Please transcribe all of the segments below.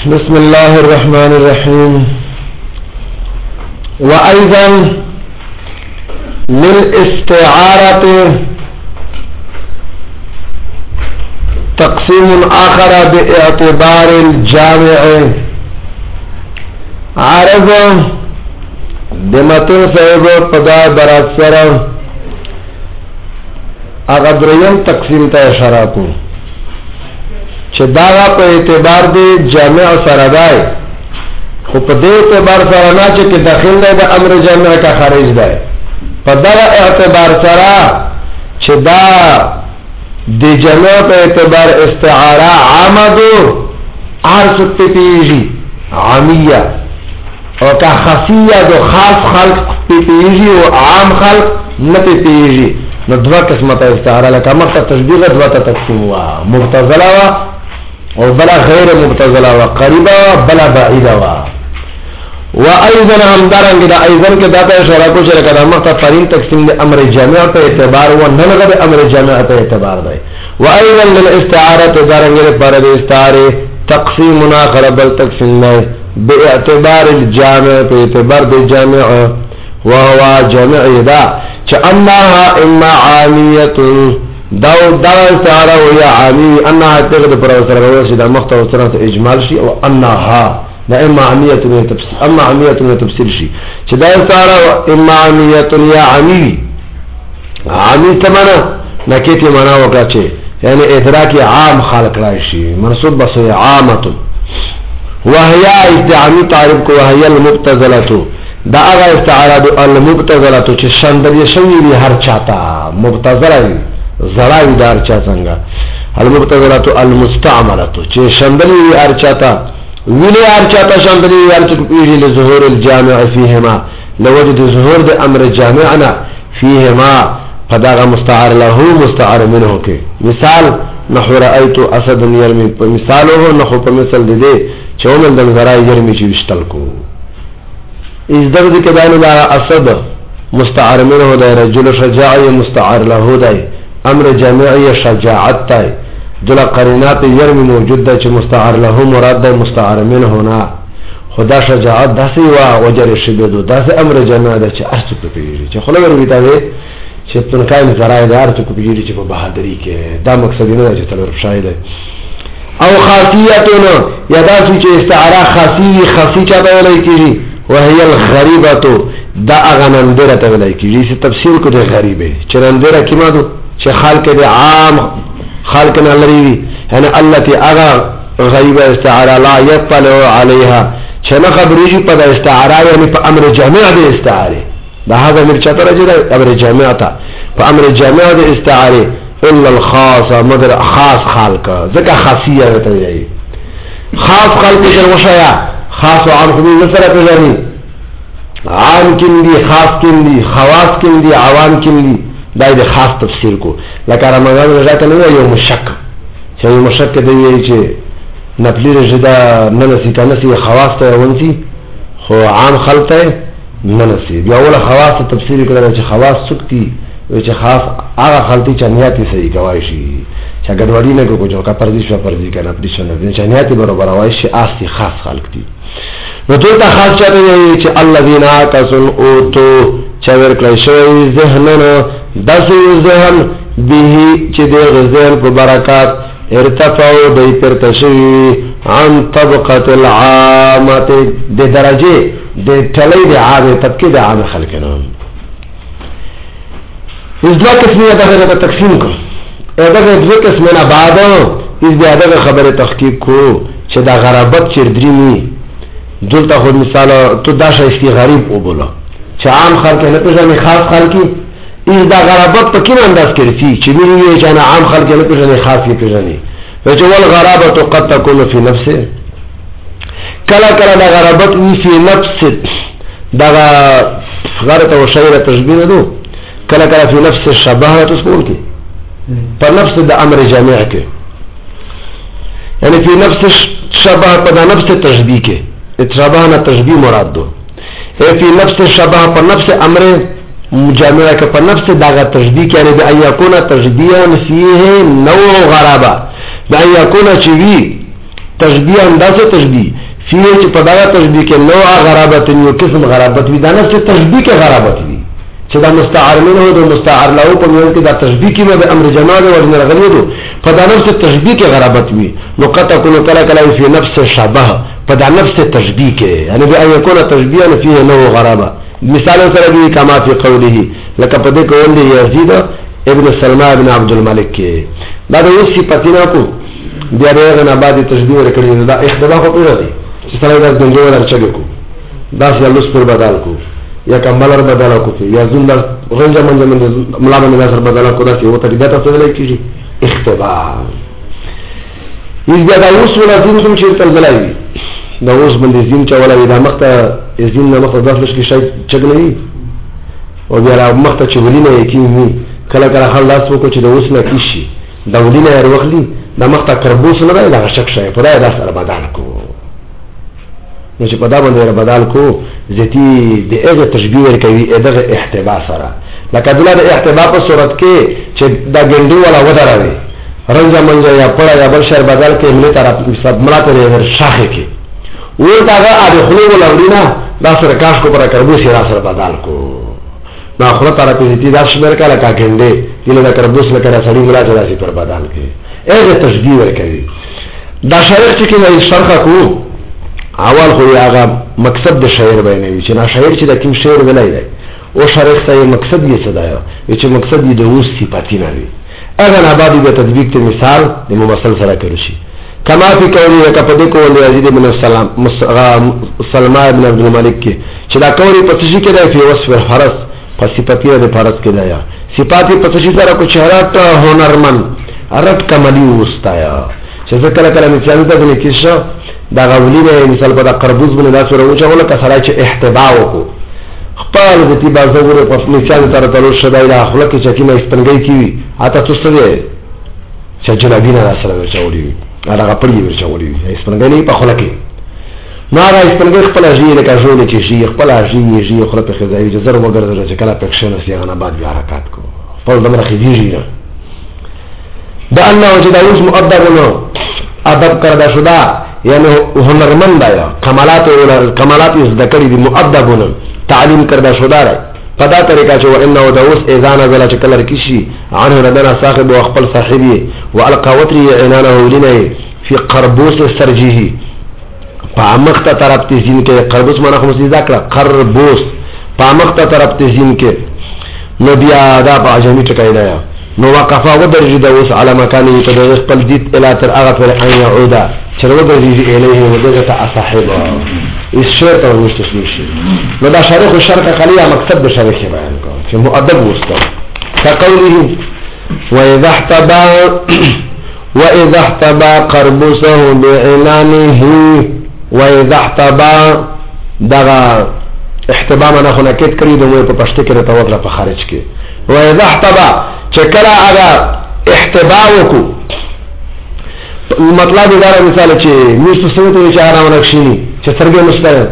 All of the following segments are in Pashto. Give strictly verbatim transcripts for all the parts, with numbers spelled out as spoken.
بسم الله الرحمن الرحيم. وأيضا للاستعارة تقسيم آخر باعتبار الجامع. عرض دمتن صاحب پدا برات سره اغا دریم تقسیم تا اشاره کو چې دا په اعتبار دی جامع سره دی، خو په دې اعتبار سره نه چې داخل دی د امر جامع کا خارج دی، په دا اعتبار سره چې دا د جامع په اعتبار استعاره عامه دو عرض پیږي عامیه او کا خفیه دو خاص خلق پیږي او عام خلق نه پیږي. نو دوا قسمه استعاره لکه مخه تشبیه دوا ته تقسیم وا مبتذله وا او بلا غیر مبتذله وا قریبه وا بلا بعیده وا. وايضا هم درنګ دا ايضا کې دا ته اشاره کو چې لکه مخه فرین تقسیم د امر جامع په اعتبار و نه لګه امر جامع په اعتبار دی. وايضا للاستعاره درنګ پر د استعاره تقسیم اخر بل تقسیم نه باعتبار الجامع په اعتبار د جامع وهو جامع دا چې انها اما عامیه دا دا استعاره وهي عامی انها تغد پر سره ورشي دا مخته سره اجمال شي او انها دا اما عامیه تفسیر اما عامیه تفسیر شي چې دا استعاره اما عامیه یا عامی عامی تمنا نکیتی معنا وکړه چې یعنی ادراک عام خلق راشي منصوب بس عامه وهي استعامي تعریف کو وهي المبتذله دا هغه استعاره المبتذله چې شندل شوی دی هر چاته مبتذله زړای دار چا څنګه المبتذله المستعمله چې شندل هر چاته ویلې هر چاته شندل هر چاته پیږي له ظهور الجامع فيهما لوجد ظهور د امر جامعنا فيهما فداغه مستعار له مستعار منه کې مثال نحو رأيت اسد يرمي مثاله نحو په مثال دې چې ومن د زړای يرمي چې وشتل کو از درد کې دانو دا اسد مستعار منه دا رجل شجاعي مستعار له دا امر جامعي شجاعت تا دل قرینات يرمي موجود دا چې مستعار له مراد دا مستعار منه نه خدا شجاعت داسې وا وجر شبدو داسې امر جامع دا چې ارڅ په پیږي چې خلک ورته وي چې تنکای زړای دا ارڅ په پیږي چې په بهادری کې دا مقصد نه چې تلور شاید او خاصیتونه یا دا چې استعاره خاصی خاصی چا ویلای کیږي وهي الغریبه دا اغنندره ته ویلای کیږي چې تفسیر کو د غریبه چرندره کیما دو چې خلق د عام خلق نه لري یعنی التي اغا غریبه استعاره لا يطلع عليها چې نه خبرېږي په استعاره یعنی په امر جامع د استعاره دا هغه مرچته راځي د امر جامع ته په امر جامع د استعاره الا الخاص مگر خاص خلق ځکه خاصیه ته ویلای خاص خلق چې وشیا خاص و عام خبیر نصرہ پیجانی عام کن دی خاص کن دی خواص کن دی عوام کن دی دای دی خاص تفسیر کو لکه رمضان رجاتا نوی یو مشک چه یو مشک دیوی چه نپلی رجدا ننسی که نسی خواص تا ونسی خو عام خلق تا ننسی بیا اولا خواص تا تفسیر کردن چه خواص سکتی وی چه خاص آغا خلطی چه نیاتی صحیح کوایشی چه گدواری نکو کچو که پردیش و پردی که نپلیش و نپلیش چه نیاتی برو برایشی آستی خاص خلق دی نو دوتا خاص چاہتے ہیں چه الذین آکسن اوتو چاور کلیشوی ذہنن دسو ذہن بیهی چه دیغ ذہن کو برکات ارتفعو دی پرتشوی عن طبقت العامت دی درجه دی تلی دی عام طبقی دی عام خلقنا اس دو قسمی ادھا تقسیم کو ادھا دو قسمینا بعدا اس دی ادھا خبر تحقیق کو چه دا غرابت چردرینی دلتا خود مثال تو داشا اس کی غریب او بولا چه عام خلق نه پیژنی خاص خلقی این دا غرابت په کیم انداز کرسی چې ویلی چې انا عام خلق نه پیژنی خاص نه پیژنی چې ول غرابت قد تكون في نفسه کلا کلا دا غرابت وی فی نفس دا غرت او شیره تشبیه دو کلا کلا فی نفس الشباهه تسکول کی په نفس د امر جامع کې یعنی فی نفس الشباهه په نفس تشبیه کې اتشابهنا تشبیه مراد دو فی نفس الشباهه په نفس امر مجامعه که په نفس داغه تشبیه کې یعنی د ان یکون تشبیه فيه نوع غرابه د ان یکون چې وی تشبیه اندازه تشبیه فيه چې په دا تشبیه کې نوع غرابت یو قسم غرابت وي دا نه چې تشبیه کې غرابت وي چې دا مستعار منه او مستعار له په منځ کې دا تشبیه کې به امر جماع او ورنه غلي دي په دا نفس تشبیه کې غرابت وي نو قطع کله کله کله فی نفس شبه په دا نفس تشبیه کې یعنی به یکون تشبیه فيه نوع غرابه مثال سره دی کما فی قوله لکه په دې کول دی یزید ابن سلمہ ابن عبد الملک کې دا د یو صفاتینه کو بیا دغه نه بعد تشبیه ورکړي دا اختلاف په پیرا دی چې سره دا څنګه ورچګو کو دا سلوس پر بدل کو یا کمبلر بدل کو یا زندر رنجه منځ منځ ملا باندې نظر بدل کو دا چې وته دې تاسو ولې کیږي اختبار یی دا اوس ولا دین کوم چې تل بلای دا اوس باندې زین چې ولا دا مخته زین نه مخته داخل شي شي چګلې او بیا را مخته چې ولینه یې کله کله خلاص وکړو چې د اوس نه کیشي دا ولینه یې وروخلی دا مخته کربوس نه دی دا شک شي په دا د سره بدل کو نو چې په دا باندې بدل کو ذاتی د هغه تشبیه ورکوي دغه احتباء سره لکه دغه احتباء په صورت کې چې دا ګندو ولا ودراوي رنجه منجه یا پړا یا بل شر بدل کې ملي طرف حساب ملاته ور شاخه کې و دا هغه خلو ولا ولینا دا سره کاش کو پر کربوس یې سره بدل کو نو خپل طرف دې دا شمیر کله کا ګندې دله دا کربوس لکه سړی ملاته راشي پر بدل کې هغه تشبیه ورکوي دا شرح چې کوي شرح کو اول خو هغه مقصد د شاعر بیانوي چې نا شاعر چې د کوم شعر ولای دی او شارح ته مقصد یې څه دی چې مقصد یې د اوس صفاتی نه وي اگر نه بعد د تطبیق ته مثال د ممثل سره کړی شي کما فی قولی کپدې کول یزید بن السلام سلمہ ابن عبد الملک کې چې دا قولی په څه کې دی په وصف حرس په صفاتی د حرس کې دی صفاتی په څه سره کو چهرات هنرمن ارت کملی وستایا چې ذکر کړه مثال ته د کیسه دا غولی به مثال په دا قربوز باندې دا سره وچه ولا کسره چې احتباء وکړو خپل د تی بازو ور په مثال تر تلو شدای دا خلک چې کینه سپنګي کی اته تاسو ته چې جنابی نه سره ورچولې دا غپړی ورچولې سپنګي په خلک نو را سپنګي خپل ځای له کاژول چې شي خپل ځای یې خپل په خدای جزر وګرځي چې کله پکښنه سیغه بعد بیا حرکت کو په دمر خدیجی نه دا انه چې دا اوس مؤدب نو ادب کردا شدا یعنی هنرمند یا کمالات کمالات ذکری دی مؤدبون تعلیم کردا شدا رہی پدا طریقہ چو انه دوس اذان ازلا چکلر کشی عنه ردنا صاحب و اخبر صاحبی و القاوتری اعنانه لنه فی قربوس سرجیه پا مخت طرف تزین کے قربوس مانا خمسی ذاکرہ قربوس پا مخت طرف تزین کے نو بیا دا پا عجمی چکای دایا نو وقفا ودرجی دوس على مکانی تدرس پل دیت الى تر اغفر ان یعودا چرا ودرجی الیه ودرجتا اصحبا اس شعر تا ورمش تسلیش نو دا شارخ و شرک قلیه مقصد دا شارخ بیان کن چه مؤدب وستا كقوله وإذا احتبا وإذا احتبا قربسه بعنانه وإذا احتبا دغا احتبا منا خو نکت کری دو موی پا پشتی کری تا وقلا پا خارج کی وإذا احتبا چکلا اگا احتباو کو مطلب دارا مثال چه میشتو سویتو چه آرام رکشینی چه سرگی مستر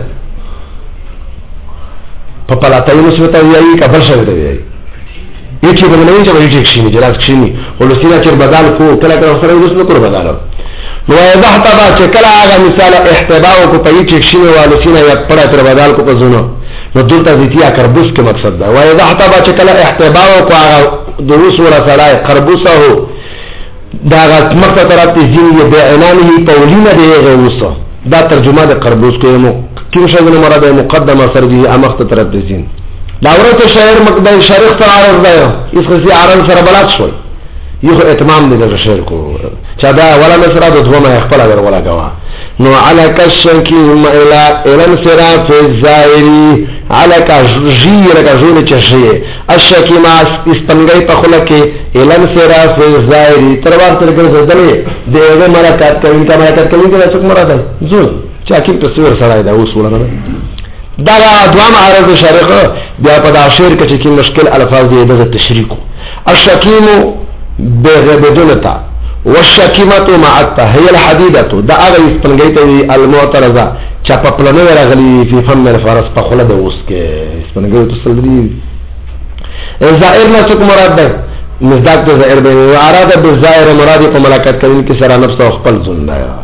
پا پلاتایی مستر ویایی که بل شویتو ویایی یکی بمنوی چه ویجی کشینی جراز کشینی خلوصینا چر بدال کو کلا کلا سر ویدوس نکر بدالو نو وإذا احتبا چکلا اگا مثال احتباو کو پا یکی کشینی والوسینا یک پڑا پر بدال کو پا زونو نو دلتا زیتیا کربوس کے مقصد دا وإذا احتبا چکلا احتباو کو آگا دوس ورا سرائی قربوسا ہو دا غت مقصد طرف تزین یہ بعنانه پولینه دی غوسا دا ترجمه د قربوس کو مو کیم شغل مراد مقدمه سرجی امخت طرف تزین دا ورته شاعر مقدم شارح سره عرض دا اس خصي عرض سره بلات شوی یو اتمام دی د شعر کو چا دا ولا نصر د دوه ما خپل ور ولا غوا نو علک الشکیم الى الى انصراف الزائری علک جی لک جون چشی الشکیم استنگی په خله کې الى انصراف الزائری تر وخت تر ګرځدلې دغه ملکات کوي کا ملکات کوي دا څوک مراد دی زو چا کی تصویر سره دا اصول نه دا دوام عرض شارح بیا په دا شعر کې چې مشکل الفاظ دی د تشریح الشکیم بدونتا والشکیمت معتا هي الحدیدة دا اغا اسپنگیتا وی المعترضة چا پا پلنو رغلی فی فم الفرس پا خلد اوست کے اسپنگیتا سلدی زائر نا سک مراد دا مزداق تو زائر بینی و عرادا بالزائر مرادی پا ملاکت کرین کی سرا نفس و اخپل زن دایا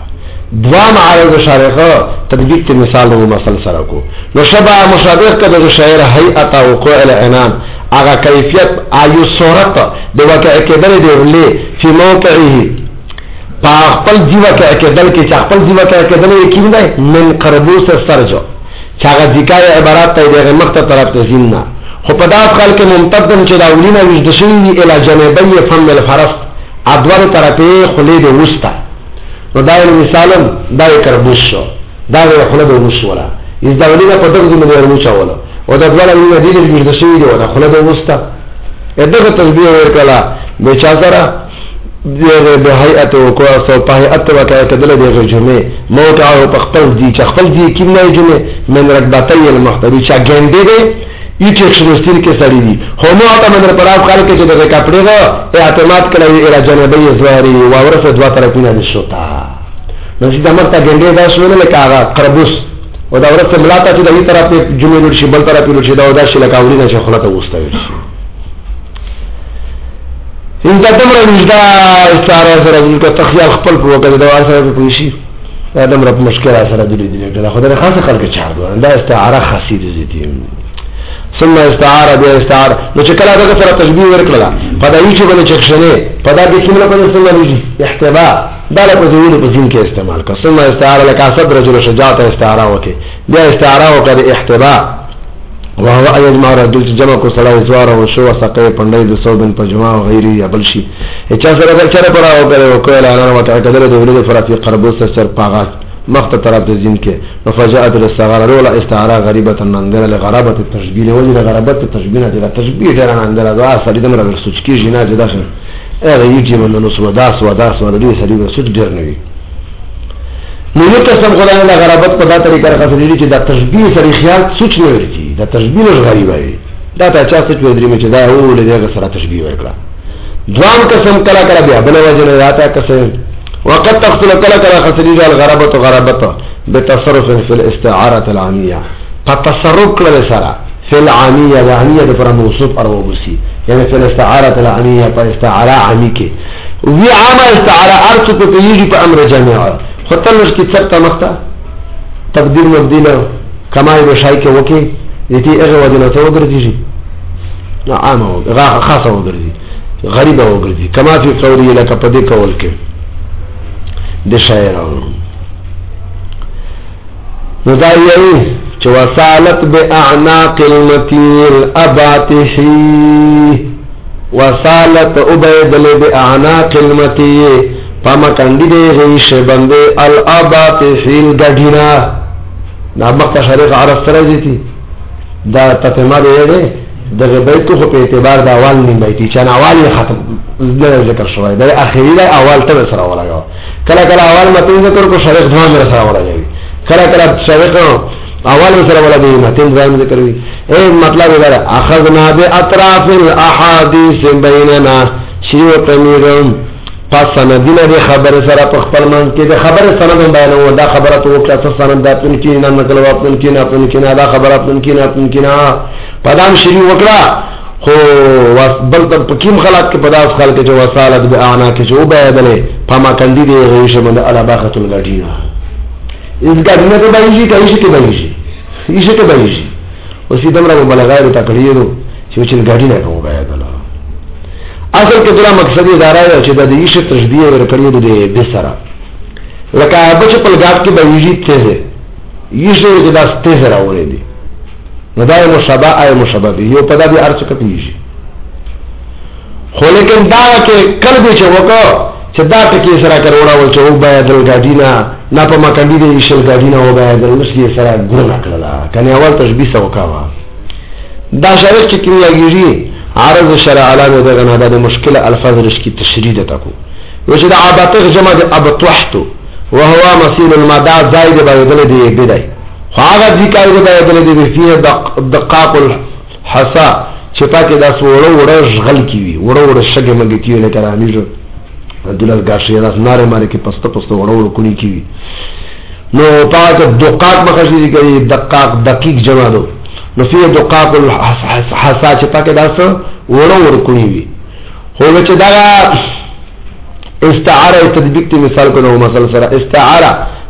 دوام عارض شارقه تطبیق ته مثال نو مثال سره کو نو شبع مشابه کده شاعر هيئت او قول العنان هغه کیفیت ایو صورت د واقع کېدل دی ولې په موقعه په خپل جیوا کې کېدل کې خپل جیوا کې کېدل یقین دی من قربوس سرجو چې هغه ذکر عبارت ته دغه مخته طرف ته زیننا خو په داس خل کې ممتدن چې دا ولینه وجد شوی اله جانبي فم الفرس ادوار طرفه خلید وسطا نو دا مثالم دا قربوس شو دا خلید وسولا از دا ولینه په دغه ځای باندې ورچاوله او دا ډول ولینه دې دې وجد شوی دی دا خلید وسطا دغه تشبیه ورکړه به چا سره د هيئت او کو او په هيئت وکړه کدل د جمعه موقع او خپل دي چې خپل دي کې نه جمعه من رکبتي المحتوی چې ګنده دي ایچ اکشنستیر کې سړی دي هو نو ته من پراف خلک چې د کپڑے غو اعتماد کړی اله جنبي زواري او ورسه دوا طرفونه نشوتا نو چې د مرته ګنده دا شونه لکه قربوس او دا ورسه ملاته چې د یي طرف جمعه لور شي بل طرف لور شي دا دا شي لکه اورینه چې خلته وستوي ان تدمر نجدا استعاره سره د تخیل خپل په وکړه دا سره په شي دا دمر په مشکله سره د دې دا خدای خاصه خلک چار دا استعاره خاصه دي ثم استعاره به استعاره نو چې کله دا سره تشبیه ورکړه په دای چې باندې چښنه په دا کې څنګه په څنګه لږی احتباء دا له ذویل په ځین کې استعمال کا ثم استعاره لك صدر رجل شجاعت استعاره وکي بیا استعاره وکړه احتباء وهو ايجمع رجل جمع کو صلاه زوار او شو سقي پندای د صوبن په جمع او غیري یا بل شي اچا سره بل چره پر او کړو کوه اعلان وکړه کله د ولید فرافي قربوس سر پاغات مخت طرف د زین کې نفجات الاستعاره ولا استعاره غریبه نندره لغرابه التشبيه وجه غرابه التشبيه د تشبيه ډیر نندره دا سړي دمر سوچ کې جنا جدا شه اغه یږي منو نو سو داس و داس ور دي سړي سوچ ډیر نه وي نو یو قسم خدای له غرابت په دا طریقه راغلي چې دا تشبيه سره خیال سوچ نه ورتي دا تشبيه غریبه وي دا ته چا څه ویل چې دا اول دغه سره تشبيه ورکړه ځوان قسم کلا کلا بیا بل وجه نه راته قسم وقد تحصل كلا كلا خسرية الغرابة غرابة بتصرف في الاستعارة العامية فتصرف كلا سرا في العامية العامية بفرا موصوف أروبسي يعني في الاستعارة العامية فاستعارة عاميك وفي عامة استعارة أرسك تيجي بأمر جامعة خطلنش كي تسبت مختا تقدير مبدينة كما يبشايك وكي يتي اغوى دينا توقر تيجي عامة خاصة وقردي غريبة وقردي كما في قولي لك بديك والكي د شاعرانو نو دا یې چې وصالت باعناق المتير اباتحي وصالت عبيد باعناق المتير پما کندې دې شه بندې الاباتحي الغډینا دا مکه شریف عرب سره دي دا تتما دې دغه بیت خو په اعتبار دا اول نیم بیت چې نه اول ختم نه ذکر شوی دا اخیری دا اول ته سره ولاګو کله کله اول متن ذکر کو شریف ځوان سره ولاګي کله کله شریف اول سره ولاګي متن ځوان ذکر وی اے مطلب دا اخذنا باطراف الاحاديث بيننا شیو تمیرم پس سندینه دی خبر سره په خپل من کې د خبر سند بیانو دا خبره تو کله سند د پن کې نه نقل و پن کې نه پن کې نه دا خبره پن کې نه پن کې نه پدام شری وکړه خو بل د پکیم خلق کې پداس خلق کې جو وصالت باعنا کې جو بیادله پما کندی دی ریشه من الاباخه الغدینا اس غدینا ته بایشي کایشي کې بایشي ایشه کې بایشي اوسې دمره مبالغه ته کړیو چې چې غدینا ته بیادله اصل کې دا مقصد یې دارا چې د دې شی تشبیه ورکړي د دې سره لکه بچ په لګات کې بایشي ته یې چې دا ستې سره ورې دي نو دا مشابه آئے مشابه دی یو پدا بھی ارچ کپیشی خو لیکن دا که کل بھی چه وکا چه دا تکی سرا کروڑا ول چه او بایدل گاڑینا نا پا مکندی دی ایشل گاڑینا او بایدل نسلی سرا گرنا کللا کنی اول تشبیس وکاوا دا شارک چه کنی اگیری عرض شرع علامه دا غنا دا مشکل الفاظ رشکی تشرید تکو وچه دا عباتق جمع دا ابتوحتو وهو مسیل المدع زائد بایدل دی بدای هغه ذکر دی بایدل دی فيه دقاق الحصا چې پاکه دا وړو وړو شغل کیوي وړو وړو شګه مګ کیوي لکه رامیجو دلته غاښي راس ناره ماره کې پسته پسته وړو وړو کونی کیوي نو پاکه دقاق مخشي دی کوي دقاق دقیق جمع دو نو فيه دقاق الحصا چې پاکه دا وړو وړو کونی وي هو چې دا استعاره تطبیق ته مثال کو نو مثال سره استعاره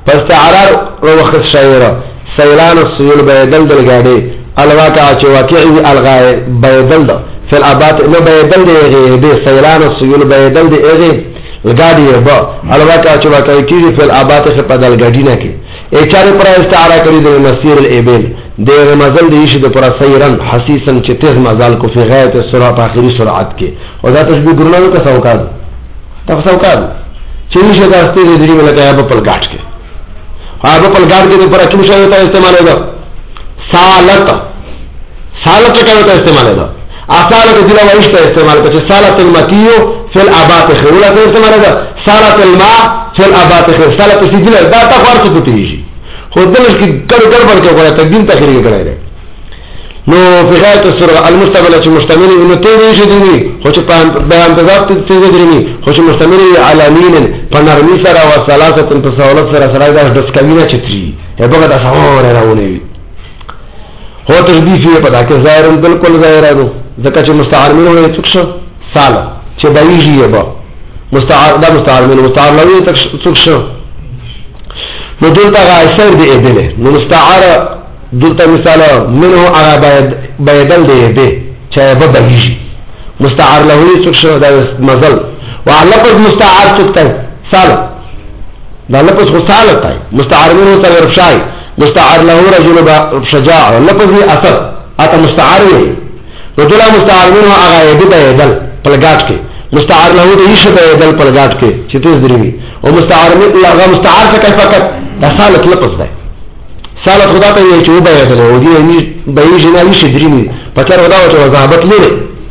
فاستعرار وخص شعيرا سيلان السيول بيدل دل غادي الواقع چې واقعي الغاء بيدل ده في الابات نو بيدل دي دي سيلان السيول بيدل دي اغي غادي با الواقع چې واقعي کیږي في الابات په بدل غادي نه کې اچاره پر استعاره کړی د مسیر الابل د مزل دی شي د پر سيرن حسيسا چې تیز مزال کو في غایت السرعه اخري سرعت کې او دا تشبيه ګرنانو کا سوکاد تا سوکاد چې شي دا ستې دې ملګری په پل غاټ کې هغه په لګار کې پر کوم شی ته استعمال ده سالت سالت څه ته استعمال ده اصاله د دې وایي ته استعمال کوي سالت المتیو فی الابات خوله ته استعمال ده سالت الماء فی الابات خوله سالت سجل دا تا فرض کوي خو دلته کې ګړ ګړ ورکه کوي تقدیم تخریج کړی نو فی غایت السرعه المستمل چې مشتمل انه ته شي دی خو چې په بیان تضاد ته دی خو چې مشتمل علی مين پنرمی سره او ثلاثه تصاولت سره سره د دسکوینه چتری هغه د څور راونی هو تشبیه فيه په داکه ظاهر بالکل ظاهر ده ځکه چې مستعار منه وي تکشه سال چې بایږي یبا مستعار دا مستعار منه مستعار لوي تکشه نو دلته غایسر دی ابله نو مستعار دلته مثال منه هغه بيدل دی به چې به بایږي مستعار له تکشه دا مزل وعلقد مستعار تکته سال دا لفظ خصالة تاي مستعار منه سر رفشاي مستعار له رجل شجاع لفظ اثر اتا مستعار وي رجل مستعار منه اغا يدد يدل پلگاٹ کے مستعار له ده يش يدل پلگاٹ کے چتوز دریوی و مستعار منه اغا مستعار سکا فقط دا سالت لفظ ده سالت خدا تا یہ چوبا يدل و دي بيجنا يش دریوی پکر خدا و چو وضاحبت لره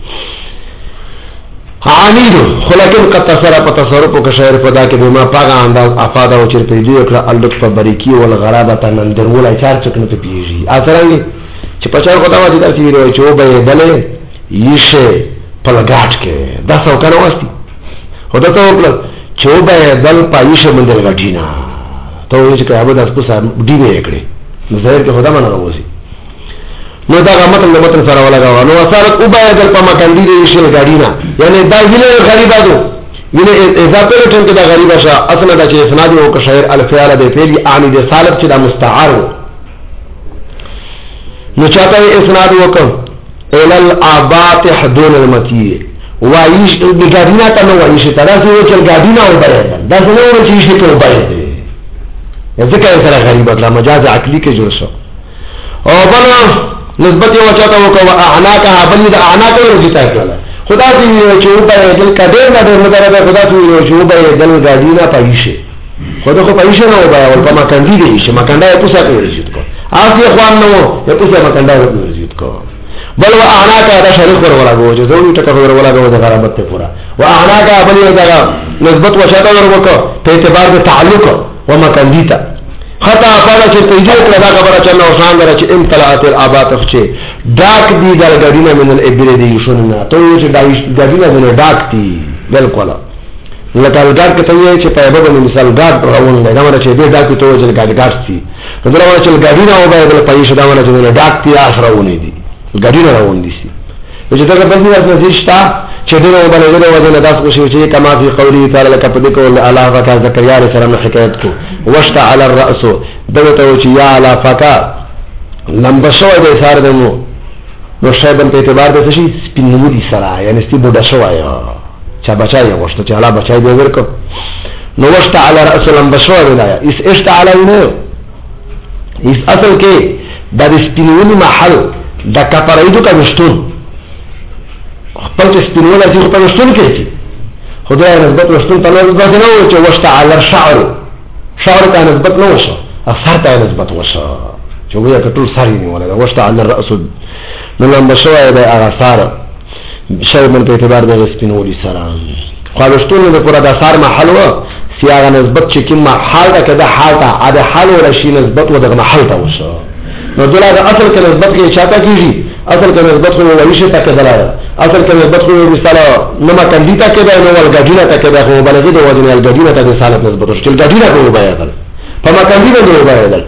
عامید خلکن قد تصرف تصرف کو شعر خدا کې بما پاغه انداز افاده او چر پیډي وکړه اللطف بریکی ول غرابه نندر ولای چار چکنه ته پیږي اثرنګ چې پچا خدا واجب درته ویلو چې وبې بلې یشه پلګاټ کې دا څو کنه وستي خدا ته وکړه چې وبې دل پایشه مندل غټینا ته وایي چې هغه د اسکو سره دی نه کړې نو ظاهر کې خدا باندې راوځي نو دا متن د متن سره ولګاو نو اثر او باید په مکندې دې شي غاډینا یعنی دا ویله غریبادو ویله اضافه لټن کې دا غریبه شه اصله دا چې اسناد او که شاعر الفعل د فعل اعلی د سالب چې دا مستعار نو چاته اسناد وکم ال الابات حدون المتی وایش د غاډینا ته نو وایش تر څو چې غاډینا او باید دا څنګه چې شي ته باید ځکه سره غریبه دا مجاز عقلی کې جوړ شو او بل نسبت یو چاته وکوا اعناکها بل د اعناک ورته کړل خدا دې چې په دل کډه نه درته خدا دې چې په دل غاډینا پایشه خدا خو پایشه نه وبا ول په مکندې دې چې مکندا یې پوسا کوي رسید کو اسی خوان نو یې پوسا مکندا یې رسید کو بل و اعناکها دا شریک ور ولاغو چې زوی ټکه ور ولاغو د غرابت ته پورا و اعناکها بل یو دا نسبت و چاته ور وکړه په اعتبار د تعلق و مکندې ته خطا افاده چې تیجه کړه دا خبره چې نو شان درچ امتلات الابات فچه ډاک دی د غډینه من الابره دی شونه ته چې دا غډینه من ډاک دی بالکل لکه ګډ کې ته چې په هغه باندې مثال ګډ راوون دی دا مره چې دې ډاک ته چې ګډ ګډ دی دا مره چې غډینه او به په پېښه دا مره چې ډاک دی اخرونه دی غډینه راوون دي چې دا په دې واسطه نشتا چې دغه باندې دغه وجه داس کو شي چې کما فی قولی تعالی لك پدې کول الله فک ذکریا علیہ السلام حکایت کو وشت علی الراس دغه ته چې یا علی فک لمبه شو د سار دمو نو شایبن په اعتبار د شي سپینوري سره یعنی سپی بوډا شو یا چا بچای وشت چې الله بچای دی ورکو نو وشت علی الراس لمبه شو ولایا اس اشت علی نو اس اصل کې د سپینوري محل د کفرایدو کا مشتون خپل سپینول چې په مشتون کې شي خدای نسبت مشتون ته نسبت نه و چې وشت علی الشعر شعر ته نسبت نه وشه اثر ته نسبت وشه چې ویا کټول ساري نه ولا وشت علی الراس نو لمبه شوی د اثار شی من په اعتبار د سپینولي سره خو مشتون نه پورا د اثار محل و سیاغه نسبت چې کوم حال ته کده حال ته اده حال ولا شي نسبت و د محل ته وشه نو دلته اصل کې نسبت کې چاته کیږي اصل کې نسبت خو وایشه ته کده اصل کې نسبت خو مثال نما کندیتا کې دا نو ولګاډینا ته کې دا خو بلغه د وزن الګاډینا ته د سالت نسبت ورته الګاډینا کو وبایدل په ما کندینا دی وبایدل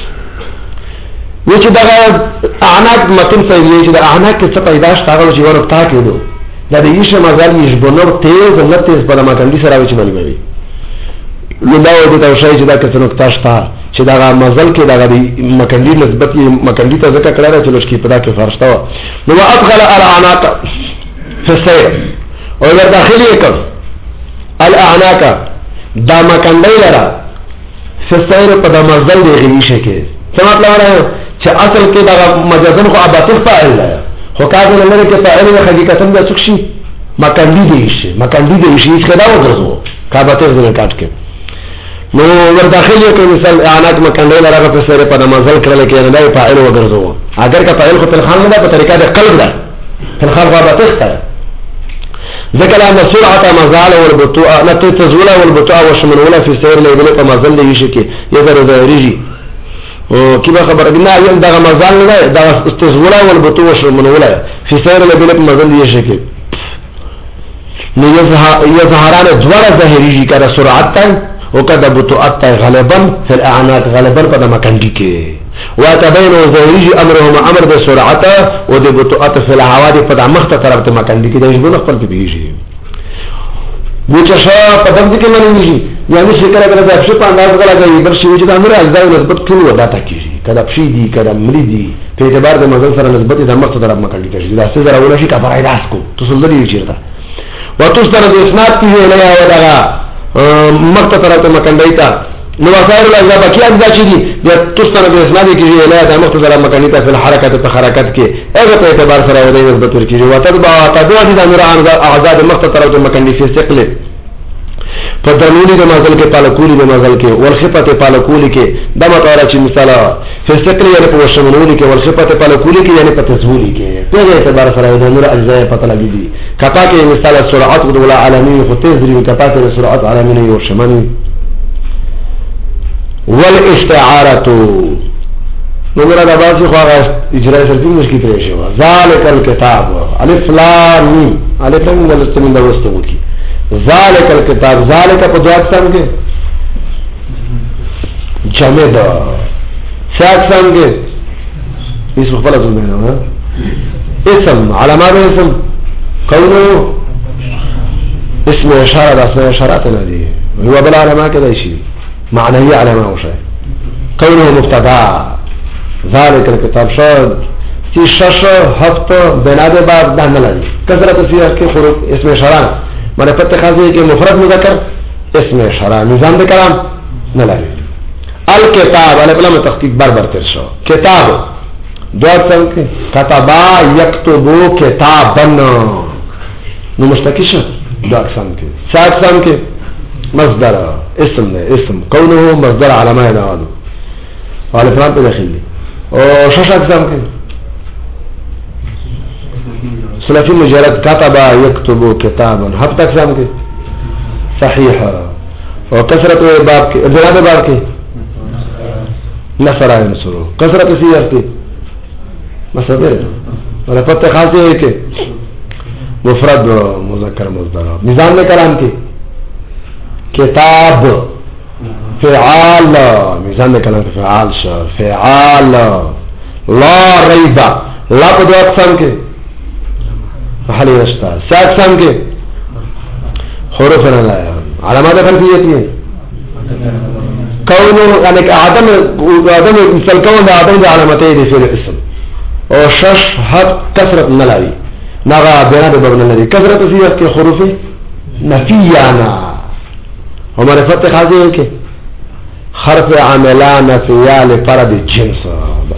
و چې دا اعناق متن سوي چې دا اعناق کې څه پیدا شتاغل چې ورته کېدو دا د یشه مزال یې بنور تیز نه تیز په ما کندی سره وچ باندې وي نو دا و د توشای چې دا کته نقطه شته چې دا مزل کې دا د مکندی نسبت مکندی ته ځکه کړه چې لږ کې پدا کې فرشته نو ادخل الاعناق في السير او ور داخلي کړ الاعناق دا مکندی لرا في السير په د مزل دی غلی شي کې څه مطلب راځي چې اصل کې دا مجازن خو اباطل فاعل دی خو کاغذ نه لري کې فاعل او حقیقتا د څه شي مکندی دی شي مکندی دی شي چې دا وګرځو کاباطل نه کاټ کې نو ور داخلي کې مثال اعناق مکندی لرا په سره په مزل کړل کې نه دی فاعل وګرځو اگر کا فاعل خو په خان نه په طریقه د قلب ده په خان اباطل ته ذکر ان سرعه مزال والبطوء لا تزول والبطوء وشمنولا في سير لابن په مزل دی شي کې یذر ظاهري او کیبه خبر بنا یم دغه مزال نه ده دا استزولا والبطوء وشمنولا في سير لابن په مزل دی شي کې نو یظهران دوار ظاهري کړه سرعت او کده بطوءات غالبا في الاعناق غالبا په مکندی کې وتبين ظاهري امرهما امر بسرعه او د بطوءات في الحوادث په مخته طرف ته مکندی کې د ژوند خپل په بیږي بوچشا په دغه کې منځي یعنی شکر اگر د افشي په انداز غلاږي بل شي چې د امر اجزا نسبت ټول ودا تا کیږي کله افشي دي کله ملي دي په اعتبار د مزل سره نسبت د مخته طرف مکندی کې دا څه زره ولا شي کا فرای راس کو تصل دي چیرته وتصدر د اسناد کې نه یا ودغه مخته طرف ته مکندی ته نو وسائل الاجزاء باقي اجزاء چې دي د تصدر د اسناد کې نه د مخته طرف مکندی ته په حرکت په حرکت کې هغه په اعتبار سره ودی نسبت ورکیږي وتتبع تدعو د امر اعضاء د مخته طرف ته مکندی په ثقل فدرنونی د مازل کې پالکولی د مازل کې ورخفت پالکولی کې د مطالعه چې مثلا فسقل یعنی په وشمنولی کې ورخفت پالکولی کې یعنی په تزولی کې په اعتبار سره د نور اجزاء پته لګی دي کپا کې مثلا سرعت او ولا عالمي خو تیز دی کپا کې سرعت عالمي او شمنی والاستعاره نو مراد باسي خو هغه اجرا شرطي مشکل پرې شو ذالک الكتاب الف لام میم الف لام ولستمن دوستو کی ذالک الکتاب ذالک په دوه اقسام کې جمع ده څه اقسام کې اسم خپل ځل نه اسم علامات اسم قوله اسم اشاره ده اسم اشارات نه دي هو بل علامات كده شيء معنوي علامه او شيء قوله مبتدا ذالک الکتاب شاد تی شش هفت بناده بعد ده نه لري کثرت سیاق کې حروف اسم اشاره مانا پتہ خاصی ہے کہ مفرد مذکر اسم اشارہ نظام دے کلام نہ لگے الکتاب علیہ السلام تحقیق بار بار تر شو کتاب دو اقسام کے کتابا یکتبو کتابن نو مشتقش دو اقسام کے سا اقسام کے مصدر اسم نے اسم قوله مصدر علامہ نوادو علیہ السلام پہ داخل دی اور شش اقسام کے ثلاثی مجرد کتبا یکتبو کتابا ہفتہ اقسام کے صحیحہ اور کثرت باب کے ابتداء باب کے نصر ینصرو کثرت سیغ کے مصدر اور فتح خاص ہے کہ مفرد مذکر مصدر نظام میں کلام کے کتاب فعال نظام میں کلام کے فعال شر فعال لا ریبا لا کو دو اقسام کے حالی رشتہ سا اقسام کے حروف نہ لایا علامات خلفیتی ہیں کونو یعنی کہ آدم آدم مثل کون دا آدم دا علامتی دی فیل اسم اور شش حد کثرت نہ لائی ناغا بینا دے بابنا لدی کثرت سیرت کے حروف نفیانا ہمارے فتح خاضی ہے کہ حرف عاملان نفیال فرد جنس